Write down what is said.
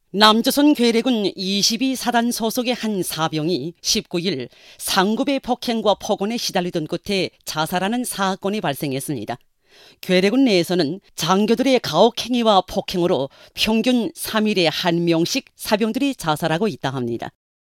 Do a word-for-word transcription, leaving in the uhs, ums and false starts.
남조선 괴뢰군 이십이 사단 소속의 한 사병이 십구 일 상급의 폭행과 폭언에 시달리던 끝에 자살하는 사건이 발생했습니다. 괴뢰군 내에서는 장교들의 가혹행위와 폭행으로 평균 삼 일에 한 명씩 사병들이 자살하고 있다 합니다.